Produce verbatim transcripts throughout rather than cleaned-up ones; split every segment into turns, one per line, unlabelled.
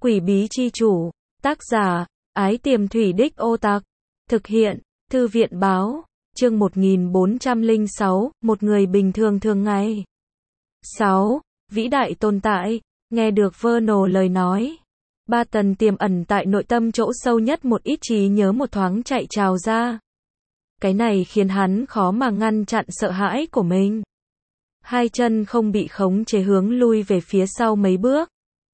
Quỷ bí chi chủ, tác giả, Ái Tiềm Thủy Đích Ô Tặc, thực hiện, Thư viện báo, chương một nghìn bốn trăm lẻ sáu, một người bình thường thường ngày. sáu. Vĩ đại tồn tại, nghe được Vernal lời nói. Ba Tần tiềm ẩn tại nội tâm chỗ sâu nhất một ít trí nhớ một thoáng chạy trào ra. Cái này khiến hắn khó mà ngăn chặn sợ hãi của mình. Hai chân không bị khống chế hướng lui về phía sau mấy bước.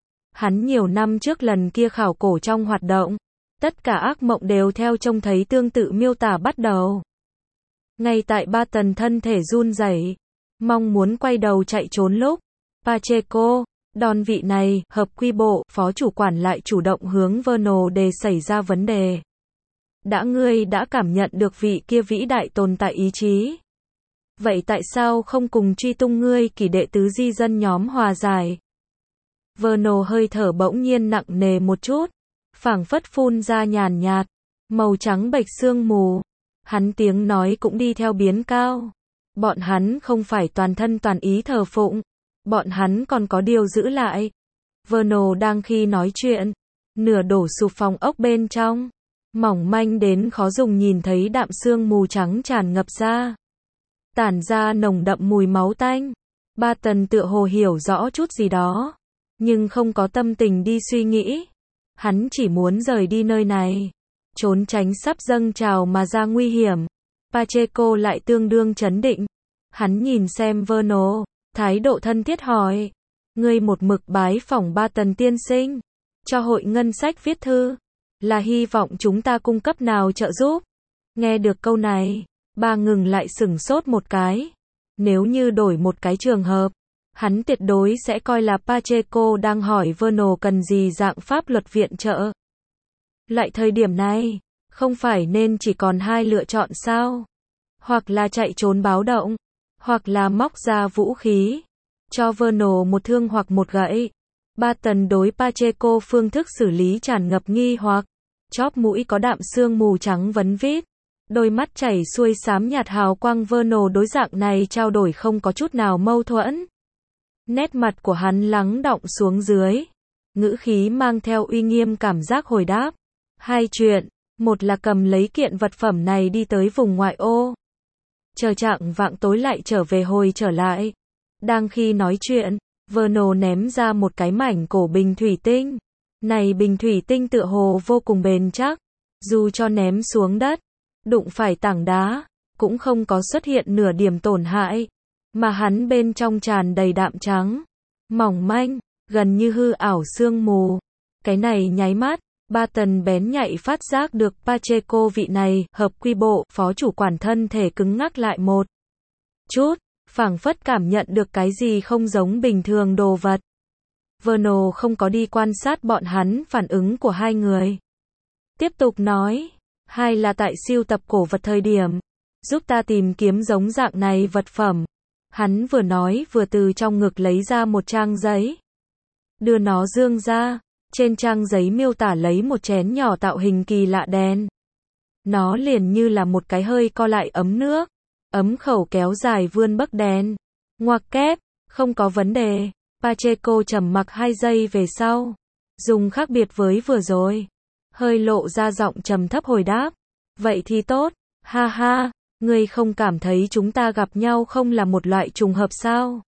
Hắn nhiều năm trước lần kia khảo cổ trong hoạt động, tất cả ác mộng đều theo trông thấy tương tự miêu tả bắt đầu. Ngay tại Ba Tần thân thể run rẩy, mong muốn quay đầu chạy trốn lúc, Pacheco, đòn vị này, hợp quy bộ, phó chủ quản lại chủ động hướng Vernal đề xảy ra vấn đề. Đã ngươi đã cảm nhận được vị kia vĩ đại tồn tại ý chí. Vậy tại sao không cùng truy tung ngươi kỳ đệ tứ di dân nhóm hòa giải? Vernal hơi thở bỗng nhiên nặng nề một chút, phảng phất phun ra nhàn nhạt, màu trắng bệch sương mù. Hắn tiếng nói cũng đi theo biến cao. Bọn hắn không phải toàn thân toàn ý thờ phụng, bọn hắn còn có điều giữ lại. Vernal đang khi nói chuyện, nửa đổ sụp phòng ốc bên trong, mỏng manh đến khó dùng nhìn thấy đạm sương mù trắng tràn ngập ra, tản ra nồng đậm mùi máu tanh. Ba Tần tựa hồ hiểu rõ chút gì đó, nhưng không có tâm tình đi suy nghĩ. Hắn chỉ muốn rời đi nơi này, trốn tránh sắp dâng trào mà ra nguy hiểm. Pacheco lại tương đương trấn định. Hắn nhìn xem Vernal, thái độ thân thiết hỏi, ngươi một mực bái phỏng Ba Tần tiên sinh, cho hội ngân sách viết thư, là hy vọng chúng ta cung cấp nào trợ giúp? Nghe được câu này, ba ngừng lại sửng sốt một cái. Nếu như đổi một cái trường hợp, hắn tuyệt đối sẽ coi là Pacheco đang hỏi Vernal cần gì dạng pháp luật viện trợ. Lại thời điểm này, không phải nên chỉ còn hai lựa chọn sao? Hoặc là chạy trốn báo động, hoặc là móc ra vũ khí, cho Vernal một thương hoặc một gậy. Ba Tần đối Pacheco phương thức xử lý tràn ngập nghi hoặc, chóp mũi có đạm sương mù trắng vấn vít, đôi mắt chảy xuôi xám nhạt hào quang. Vernal đối dạng này trao đổi không có chút nào mâu thuẫn. Nét mặt của hắn lắng đọng xuống dưới, ngữ khí mang theo uy nghiêm cảm giác hồi đáp. Hai chuyện, một là cầm lấy kiện vật phẩm này đi tới vùng ngoại ô, chờ trạng vạng tối lại trở về hồi trở lại. Đang khi nói chuyện, Vernal ném ra một cái mảnh cổ bình thủy tinh. Này bình thủy tinh tựa hồ vô cùng bền chắc, dù cho ném xuống đất, đụng phải tảng đá, cũng không có xuất hiện nửa điểm tổn hại, mà hắn bên trong tràn đầy đạm trắng, mỏng manh, gần như hư ảo sương mù. Cái này nháy mắt, Ba Tần bén nhạy phát giác được Pacheco vị này, hợp quy bộ, phó chủ quản thân thể cứng ngắc lại một chút, phảng phất cảm nhận được cái gì không giống bình thường đồ vật. Vernal không có đi quan sát bọn hắn phản ứng của hai người. Tiếp tục nói, hai là tại siêu tập cổ vật thời điểm, giúp ta tìm kiếm giống dạng này vật phẩm. Hắn vừa nói vừa từ trong ngực lấy ra một trang giấy, đưa nó dương ra. Trên trang giấy miêu tả lấy một chén nhỏ tạo hình kỳ lạ đen. Nó liền như là một cái hơi co lại ấm nước, ấm khẩu kéo dài vươn bấc đen. Ngoặc kép, không có vấn đề. Pacheco trầm mặc hai giây về sau, dùng khác biệt với vừa rồi, hơi lộ ra giọng trầm thấp hồi đáp. Vậy thì tốt, ha ha, ngươi không cảm thấy chúng ta gặp nhau không là một loại trùng hợp sao?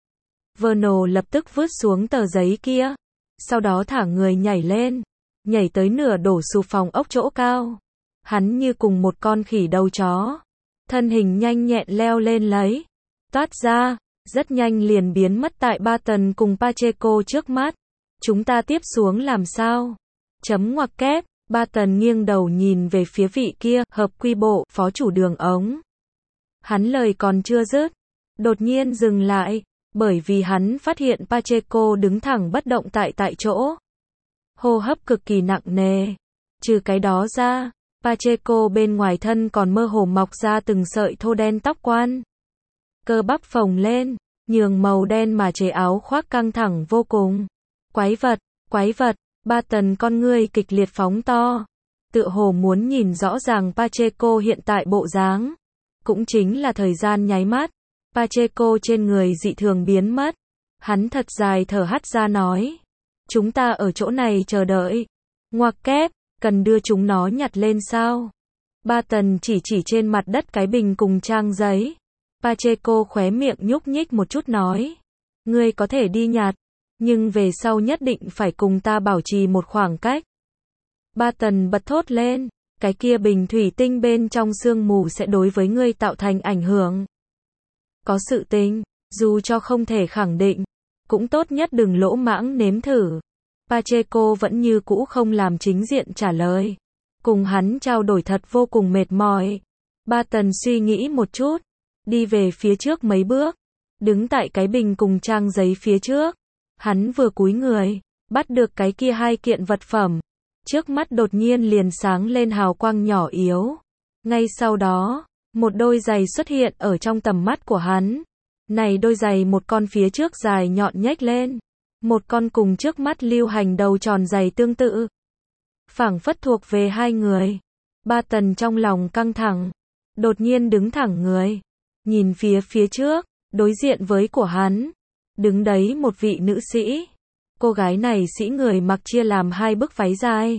Vernal lập tức vứt xuống tờ giấy kia, sau đó thả người nhảy lên, nhảy tới nửa đổ sụp phòng ốc chỗ cao. Hắn như cùng một con khỉ đầu chó, thân hình nhanh nhẹn leo lên lấy, toát ra, rất nhanh liền biến mất tại Ba Tần cùng Pacheco trước mắt. Chúng ta tiếp xuống làm sao? Chấm ngoặc kép, Ba Tần nghiêng đầu nhìn về phía vị kia, hợp quy bộ, phó chủ đường ống. Hắn lời còn chưa dứt, đột nhiên dừng lại, bởi vì hắn phát hiện Pacheco đứng thẳng bất động tại tại chỗ. Hô hấp cực kỳ nặng nề. Trừ cái đó ra, Pacheco bên ngoài thân còn mơ hồ mọc ra từng sợi thô đen tóc quan. Cơ bắp phồng lên, nhường màu đen mà chế áo khoác căng thẳng vô cùng. Quái vật, quái vật, Ba Tần con ngươi kịch liệt phóng to, tựa hồ muốn nhìn rõ ràng Pacheco hiện tại bộ dáng. Cũng chính là thời gian nháy mắt, Pacheco trên người dị thường biến mất. Hắn thật dài thở hắt ra nói, Chúng ta ở chỗ này chờ đợi. Ngoặc kép, cần đưa chúng nó nhặt lên sao? Ba Tần chỉ chỉ trên mặt đất cái bình cùng trang giấy. Pacheco khóe miệng nhúc nhích một chút nói. Ngươi có thể đi nhặt, nhưng về sau nhất định phải cùng ta bảo trì một khoảng cách. Ba Tần bật thốt lên, cái kia bình thủy tinh bên trong sương mù sẽ đối với ngươi tạo thành ảnh hưởng. Có sự tình, dù cho không thể khẳng định, cũng tốt nhất đừng lỗ mãng nếm thử. Pacheco vẫn như cũ không làm chính diện trả lời. Cùng hắn trao đổi thật vô cùng mệt mỏi. Ba Tần suy nghĩ một chút, đi về phía trước mấy bước, đứng tại cái bình cùng trang giấy phía trước. Hắn vừa cúi người, bắt được cái kia hai kiện vật phẩm. Trước mắt đột nhiên liền sáng lên hào quang nhỏ yếu. Ngay sau đó, một đôi giày xuất hiện ở trong tầm mắt của hắn. Này đôi giày một con phía trước dài nhọn nhếch lên, một con cùng trước mắt lưu hành đầu tròn giày tương tự. Phảng phất thuộc về hai người. Ba Tần trong lòng căng thẳng, đột nhiên đứng thẳng người, nhìn phía phía trước, đối diện với của hắn, đứng đấy một vị nữ sĩ. Cô gái này sĩ người mặc chia làm hai bức váy dài.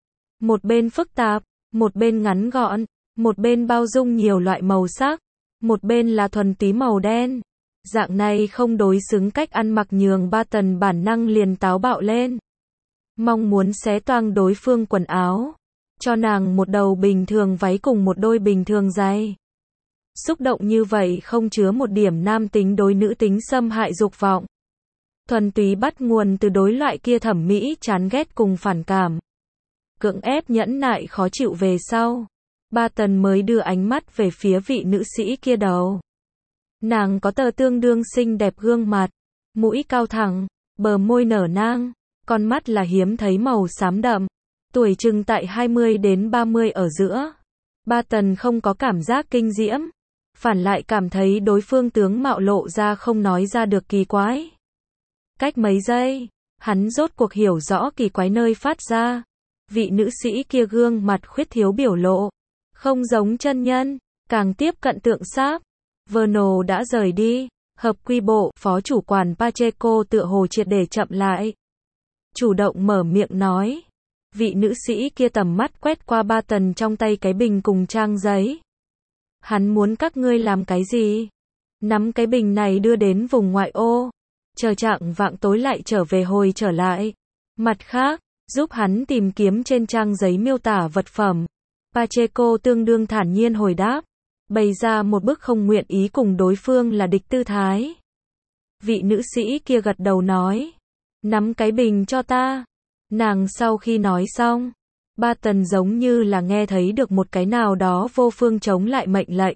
Một bên phức tạp, một bên ngắn gọn, một bên bao dung nhiều loại màu sắc, một bên là thuần túy màu đen. Dạng này không đối xứng cách ăn mặc nhường Ba Tần bản năng liền táo bạo lên. Mong muốn xé toang đối phương quần áo, cho nàng một đầu bình thường váy cùng một đôi bình thường giày. Xúc động như vậy không chứa một điểm nam tính đối nữ tính xâm hại dục vọng. Thuần túy bắt nguồn từ đối loại kia thẩm mỹ chán ghét cùng phản cảm. Cưỡng ép nhẫn nại khó chịu về sau, Ba Tần mới đưa ánh mắt về phía vị nữ sĩ kia đầu. Nàng có tờ tương đương xinh đẹp gương mặt, mũi cao thẳng, bờ môi nở nang, con mắt là hiếm thấy màu xám đậm, tuổi chừng tại hai mươi đến ba mươi ở giữa. Ba Tần không có cảm giác kinh diễm, phản lại cảm thấy đối phương tướng mạo lộ ra không nói ra được kỳ quái. Cách mấy giây, hắn rốt cuộc hiểu rõ kỳ quái nơi phát ra. Vị nữ sĩ kia gương mặt khuyết thiếu biểu lộ, không giống chân nhân, càng tiếp cận tượng sáp. Vernal đã rời đi, hợp quy bộ, phó chủ quản Pacheco tựa hồ triệt để chậm lại. Chủ động mở miệng nói. Vị nữ sĩ kia tầm mắt quét qua Ba Tần trong tay cái bình cùng trang giấy. Hắn muốn các ngươi làm cái gì? Nắm cái bình này đưa đến vùng ngoại ô, chờ chạng vạng tối lại trở về hồi trở lại. Mặt khác, giúp hắn tìm kiếm trên trang giấy miêu tả vật phẩm. Pacheco tương đương thản nhiên hồi đáp, bày ra một bức không nguyện ý cùng đối phương là địch tư thái. Vị nữ sĩ kia gật đầu nói, nắm cái bình cho ta. Nàng sau khi nói xong, Ba Tần giống như là nghe thấy được một cái nào đó vô phương chống lại mệnh lệnh.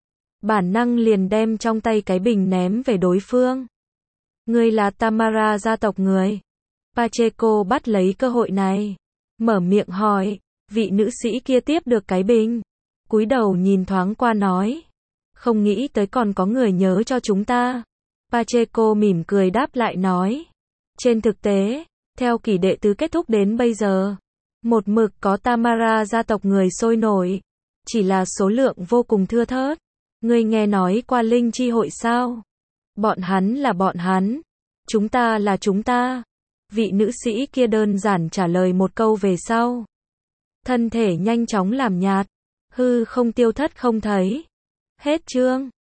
Bản năng liền đem trong tay cái bình ném về đối phương. Ngươi là Tamara gia tộc người. Pacheco bắt lấy cơ hội này, mở miệng hỏi. Vị nữ sĩ kia tiếp được cái bình, cúi đầu nhìn thoáng qua nói, không nghĩ tới còn có người nhớ cho chúng ta. Pacheco mỉm cười đáp lại nói, trên thực tế, theo kỷ đệ tứ kết thúc đến bây giờ, một mực có Tamara gia tộc người sôi nổi, chỉ là số lượng vô cùng thưa thớt. Ngươi nghe nói qua linh chi hội sao? Bọn hắn là bọn hắn, chúng ta là chúng ta. Vị nữ sĩ kia đơn giản trả lời một câu về sau, thân thể nhanh chóng làm nhạt, hư không tiêu thất không thấy. Hết chương.